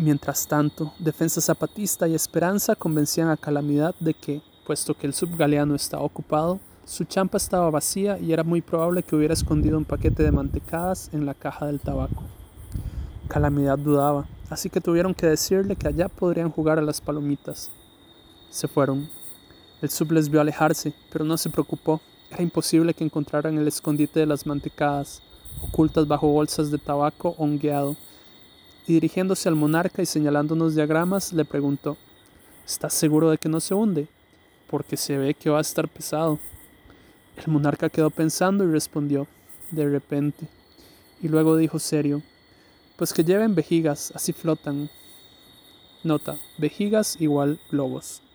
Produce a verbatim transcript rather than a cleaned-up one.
Mientras tanto, Defensa Zapatista y Esperanza convencían a Calamidad de que, puesto que el subgaleano estaba ocupado, su champa estaba vacía y era muy probable que hubiera escondido un paquete de mantecadas en la caja del tabaco. Calamidad dudaba, así que tuvieron que decirle que allá podrían jugar a las palomitas. Se fueron. El sub les vio alejarse, pero no se preocupó. Era imposible que encontraran el escondite de las mantecadas, ocultas bajo bolsas de tabaco hongueado. Y dirigiéndose al monarca y señalando unos diagramas, le preguntó: ¿estás seguro de que no se hunde? Porque se ve que va a estar pesado. El monarca quedó pensando y respondió, de repente. Y luego dijo serio: pues que lleven vejigas, así flotan. Nota: vejigas igual globos.